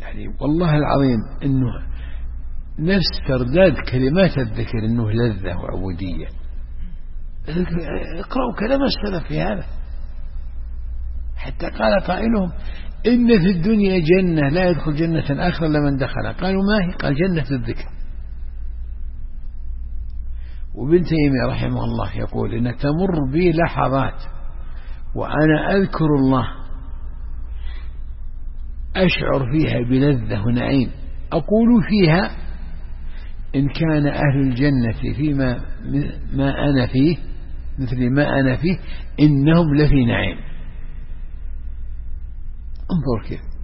يعني والله العظيم أنه نفس ترداد كلمات الذكر أنه لذة وعبودية. اقرأوا كلام السلف في هذا، حتى قال قائلهم إن في الدنيا جنة لا يدخل جنة آخر لمن دخلها. قالوا ما هي؟ قال جنة الذكر. وابن تيمية رحمه الله يقول إن تمر بي لحظات وأنا أذكر الله أشعر فيها بلذة ونعيم، أقول فيها إن كان أهل الجنة فيما ما أنا فيه مثل ما أنا فيه إنهم لفي نعيم. انظر كيف